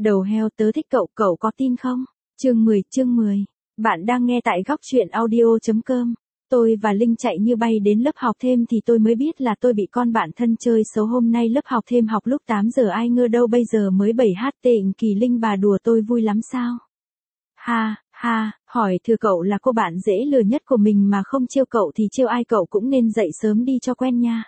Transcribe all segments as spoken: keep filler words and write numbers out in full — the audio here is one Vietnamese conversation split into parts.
Đầu heo tớ thích cậu, cậu có tin không? Chương mười, chương mười. Bạn đang nghe tại góc truyện audio chấm com. Tôi và Linh chạy như bay đến lớp học thêm thì tôi mới biết là tôi bị con bạn thân chơi xấu. Hôm nay lớp học thêm học lúc tám giờ, ai ngờ đâu bây giờ mới bảy h. Tịnh Kỳ Linh bà đùa tôi vui lắm sao? Ha, ha, hỏi thưa cậu là cô bạn dễ lừa nhất của mình mà không trêu cậu thì trêu ai, cậu cũng nên dậy sớm đi cho quen nha.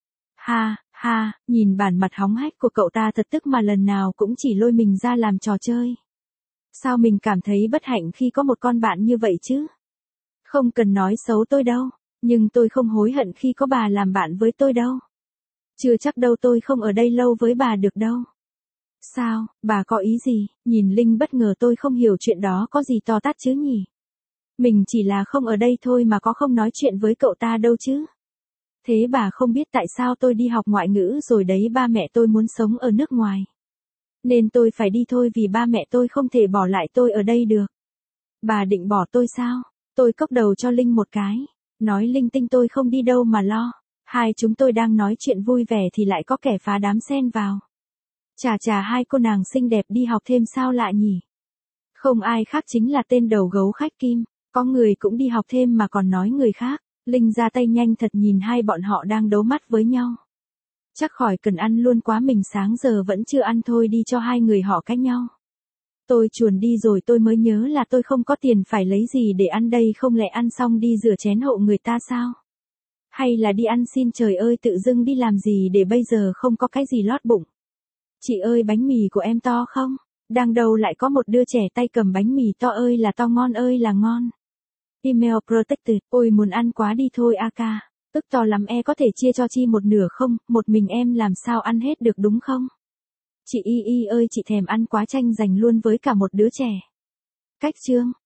Ha, ha, nhìn bản mặt hóng hách của cậu ta thật tức mà lần nào cũng chỉ lôi mình ra làm trò chơi. Sao mình cảm thấy bất hạnh khi có một con bạn như vậy chứ? Không cần nói xấu tôi đâu, nhưng tôi không hối hận khi có bà làm bạn với tôi đâu. Chưa chắc đâu, tôi không ở đây lâu với bà được đâu. Sao, bà có ý gì? Nhìn Linh bất ngờ, tôi không hiểu chuyện đó có gì to tát chứ nhỉ? Mình chỉ là không ở đây thôi mà có không nói chuyện với cậu ta đâu chứ. Thế bà không biết tại sao tôi đi học ngoại ngữ rồi đấy, ba mẹ tôi muốn sống ở nước ngoài. Nên tôi phải đi thôi, vì ba mẹ tôi không thể bỏ lại tôi ở đây được. Bà định bỏ tôi sao? Tôi cốc đầu cho Linh một cái. Nói linh tinh, tôi không đi đâu mà lo. Hai chúng tôi đang nói chuyện vui vẻ thì lại có kẻ phá đám xen vào. Chà chà, hai cô nàng xinh đẹp đi học thêm sao lạ nhỉ? Không ai khác chính là tên đầu gấu khách Kim. Có người cũng đi học thêm mà còn nói người khác. Linh ra tay nhanh thật, nhìn hai bọn họ đang đấu mắt với nhau. Chắc khỏi cần ăn luôn quá, mình sáng giờ vẫn chưa ăn, thôi đi cho hai người họ cách nhau. Tôi chuồn đi rồi tôi mới nhớ là tôi không có tiền, phải lấy gì để ăn đây, không lẽ ăn xong đi rửa chén hộ người ta sao? Hay là đi ăn xin, trời ơi tự dưng đi làm gì để bây giờ không có cái gì lót bụng. Chị ơi, bánh mì của em to không? Đang đâu lại có một đứa trẻ tay cầm bánh mì to ơi là to, ngon ơi là ngon. Email protected, ôi muốn ăn quá, đi thôi a ca. Tức to lắm, e có thể chia cho Chi một nửa không? Một mình em làm sao ăn hết được đúng không? Chị Y Y ơi, chị thèm ăn quá, tranh giành luôn với cả một đứa trẻ. Cách chương.